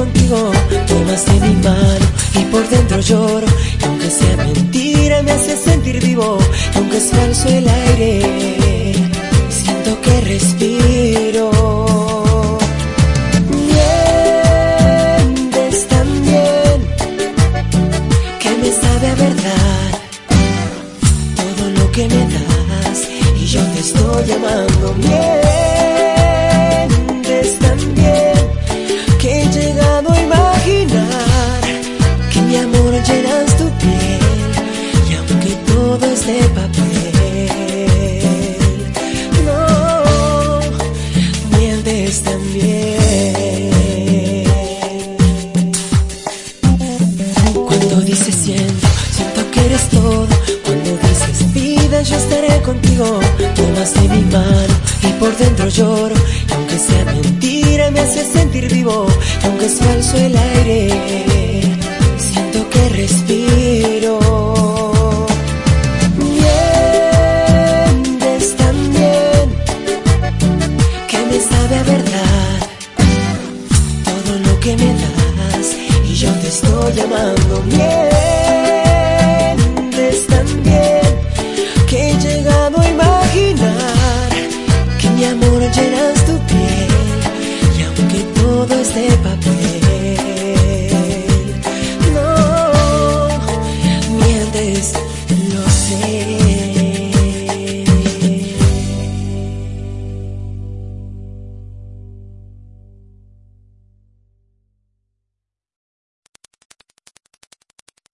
contigo. Tomaste mi mano y por dentro lloro, y aunque sea mentira me hace sentir vivo. Y aunque es falso el aire, siento que respiro. Mientes tan bien que me sabe a verdad todo lo que me das, y yo te estoy llamando. Mientes tan bien que he llegado a imaginar que mi amor llenas tu piel, y aunque todo es de papel, no, mientes tan bien. Cuando dices siento que eres todo. Cuando dices vida, yo estaré contigo. Tomaste mi mano y por dentro lloro, y aunque sea mentira me hace sentir vivo. Y aunque es falso el aire, siento que respiro.